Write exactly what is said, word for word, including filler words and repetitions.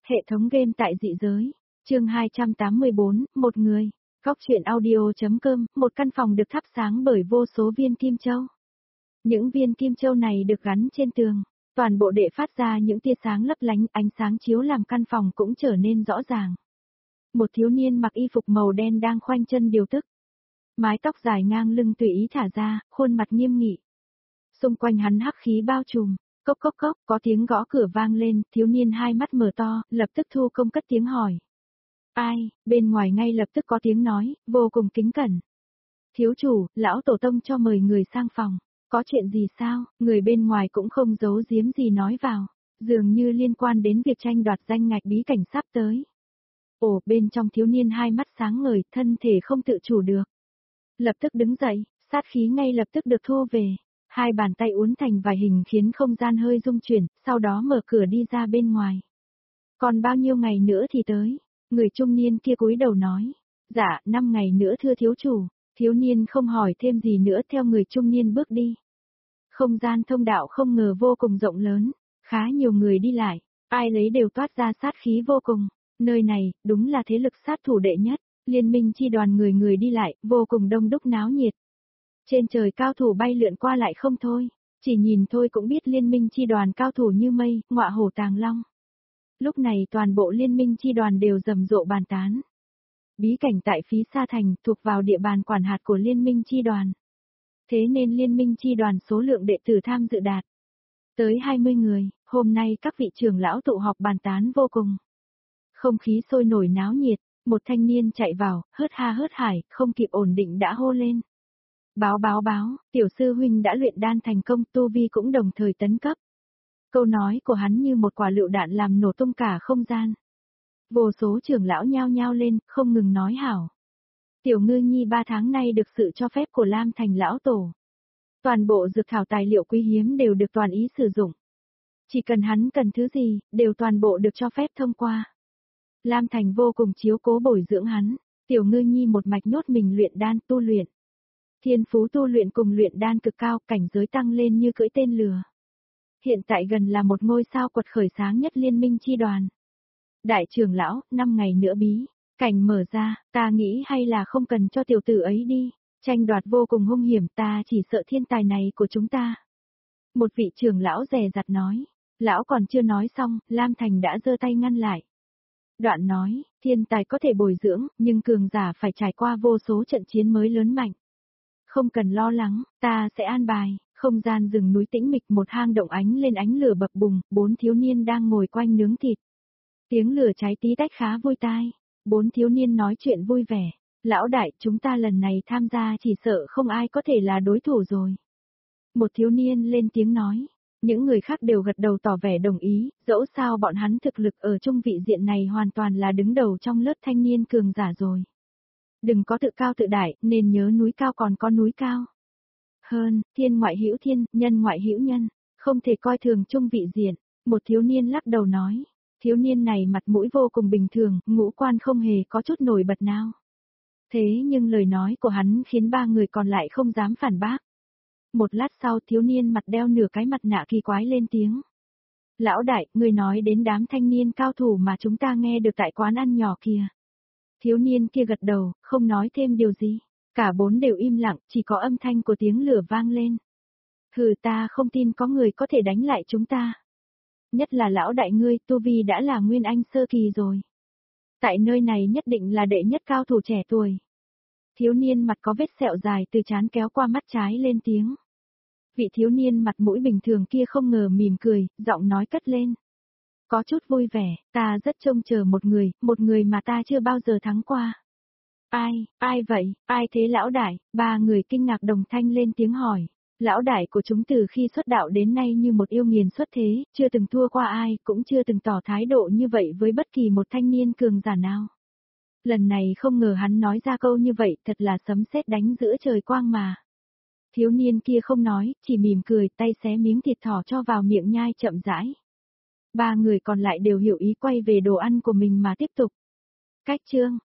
Hệ thống game tại dị giới. Chương hai trăm tám mươi bốn, một người. Góc truyện audio.com, một căn phòng được thắp sáng bởi vô số viên kim châu. Những viên kim châu này được gắn trên tường, toàn bộ để phát ra những tia sáng lấp lánh, ánh sáng chiếu làm căn phòng cũng trở nên rõ ràng. Một thiếu niên mặc y phục màu đen đang khoanh chân điều tức. Mái tóc dài ngang lưng tùy ý thả ra, khuôn mặt nghiêm nghị. Xung quanh hắn hắc khí bao trùm, cốc cốc cốc, có tiếng gõ cửa vang lên, thiếu niên hai mắt mở to, lập tức thu công cất tiếng hỏi. Ai, bên ngoài ngay lập tức có tiếng nói, vô cùng kính cẩn. Thiếu chủ, lão tổ tông cho mời người sang phòng, có chuyện gì sao, người bên ngoài cũng không giấu giếm gì nói vào, dường như liên quan đến việc tranh đoạt danh ngạch bí cảnh sắp tới. Ồ, bên trong thiếu niên hai mắt sáng ngời, thân thể không tự chủ được. Lập tức đứng dậy, sát khí ngay lập tức được thu về. Hai bàn tay uốn thành vài hình khiến không gian hơi rung chuyển, sau đó mở cửa đi ra bên ngoài. Còn bao nhiêu ngày nữa thì tới? Người trung niên kia cúi đầu nói. Dạ, năm ngày nữa thưa thiếu chủ. Thiếu niên không hỏi thêm gì nữa theo người trung niên bước đi. Không gian thông đạo không ngờ vô cùng rộng lớn, khá nhiều người đi lại, ai lấy đều toát ra sát khí vô cùng. Nơi này, đúng là thế lực sát thủ đệ nhất, liên minh chi đoàn người người đi lại, vô cùng đông đúc náo nhiệt. Trên trời cao thủ bay lượn qua lại không thôi, chỉ nhìn thôi cũng biết liên minh chi đoàn cao thủ như mây, ngọa hổ tàng long. Lúc này toàn bộ liên minh chi đoàn đều rầm rộ bàn tán. Bí cảnh tại Phí Sa Thành thuộc vào địa bàn quản hạt của liên minh chi đoàn. Thế nên liên minh chi đoàn số lượng đệ tử tham dự đạt tới hai mươi người, hôm nay các vị trưởng lão tụ họp bàn tán vô cùng. Không khí sôi nổi náo nhiệt, một thanh niên chạy vào, hớt ha hớt hải, không kịp ổn định đã hô lên. Báo báo báo, tiểu sư huynh đã luyện đan thành công, tu vi cũng đồng thời tấn cấp. Câu nói của hắn như một quả lựu đạn làm nổ tung cả không gian. Vô số trưởng lão nhao nhao lên, không ngừng nói hảo. Tiểu ngư nhi ba tháng nay được sự cho phép của Lam Thành lão tổ. Toàn bộ dược thảo tài liệu quý hiếm đều được toàn ý sử dụng. Chỉ cần hắn cần thứ gì, đều toàn bộ được cho phép thông qua. Lam Thành vô cùng chiếu cố bồi dưỡng hắn, tiểu ngư nhi một mạch nhốt mình luyện đan tu luyện. Thiên phú tu luyện cùng luyện đan cực cao, cảnh giới tăng lên như cưỡi tên lừa. Hiện tại gần là một ngôi sao quật khởi sáng nhất liên minh chi đoàn. Đại trưởng lão, năm ngày nữa bí cảnh mở ra, ta nghĩ hay là không cần cho tiểu tử ấy đi, tranh đoạt vô cùng hung hiểm, ta chỉ sợ thiên tài này của chúng ta. Một vị trưởng lão dè dặt nói, lão còn chưa nói xong, Lam Thành đã giơ tay ngăn lại. Đoạn nói, thiên tài có thể bồi dưỡng, nhưng cường giả phải trải qua vô số trận chiến mới lớn mạnh. Không cần lo lắng, ta sẽ an bài. Không gian rừng núi tĩnh mịch, một hang động ánh lên ánh lửa bập bùng, bốn thiếu niên đang ngồi quanh nướng thịt. Tiếng lửa cháy tí tách khá vui tai, bốn thiếu niên nói chuyện vui vẻ. Lão đại, chúng ta lần này tham gia chỉ sợ không ai có thể là đối thủ rồi. Một thiếu niên lên tiếng nói, những người khác đều gật đầu tỏ vẻ đồng ý, dẫu sao bọn hắn thực lực ở trung vị diện này hoàn toàn là đứng đầu trong lớp thanh niên cường giả rồi. Đừng có tự cao tự đại, nên nhớ núi cao còn có núi cao. Hơn, thiên ngoại hữu thiên, nhân ngoại hữu nhân, không thể coi thường trung vị diện, một thiếu niên lắc đầu nói. Thiếu niên này mặt mũi vô cùng bình thường, ngũ quan không hề có chút nổi bật nào. Thế nhưng lời nói của hắn khiến ba người còn lại không dám phản bác. Một lát sau thiếu niên mặt đeo nửa cái mặt nạ kỳ quái lên tiếng. Lão đại, người nói đến đám thanh niên cao thủ mà chúng ta nghe được tại quán ăn nhỏ kia. Thiếu niên kia gật đầu, không nói thêm điều gì. Cả bốn đều im lặng, chỉ có âm thanh của tiếng lửa vang lên. Hừ, ta không tin có người có thể đánh lại chúng ta. Nhất là lão đại ngươi, tu vi đã là nguyên anh sơ kỳ rồi. Tại nơi này nhất định là đệ nhất cao thủ trẻ tuổi. Thiếu niên mặt có vết sẹo dài từ trán kéo qua mắt trái lên tiếng. Vị thiếu niên mặt mũi bình thường kia không ngờ mỉm cười, giọng nói cất lên. Có chút vui vẻ, ta rất trông chờ một người, một người mà ta chưa bao giờ thắng qua. Ai, ai vậy, ai thế lão đại? Ba người kinh ngạc đồng thanh lên tiếng hỏi. Lão đại của chúng từ khi xuất đạo đến nay như một yêu nghiền xuất thế, chưa từng thua qua ai, cũng chưa từng tỏ thái độ như vậy với bất kỳ một thanh niên cường giả nào. Lần này không ngờ hắn nói ra câu như vậy, thật là sấm sét đánh giữa trời quang mà. Thiếu niên kia không nói, chỉ mỉm cười, tay xé miếng thịt thỏ cho vào miệng nhai chậm rãi. Ba người còn lại đều hiểu ý quay về đồ ăn của mình mà tiếp tục. Cách chương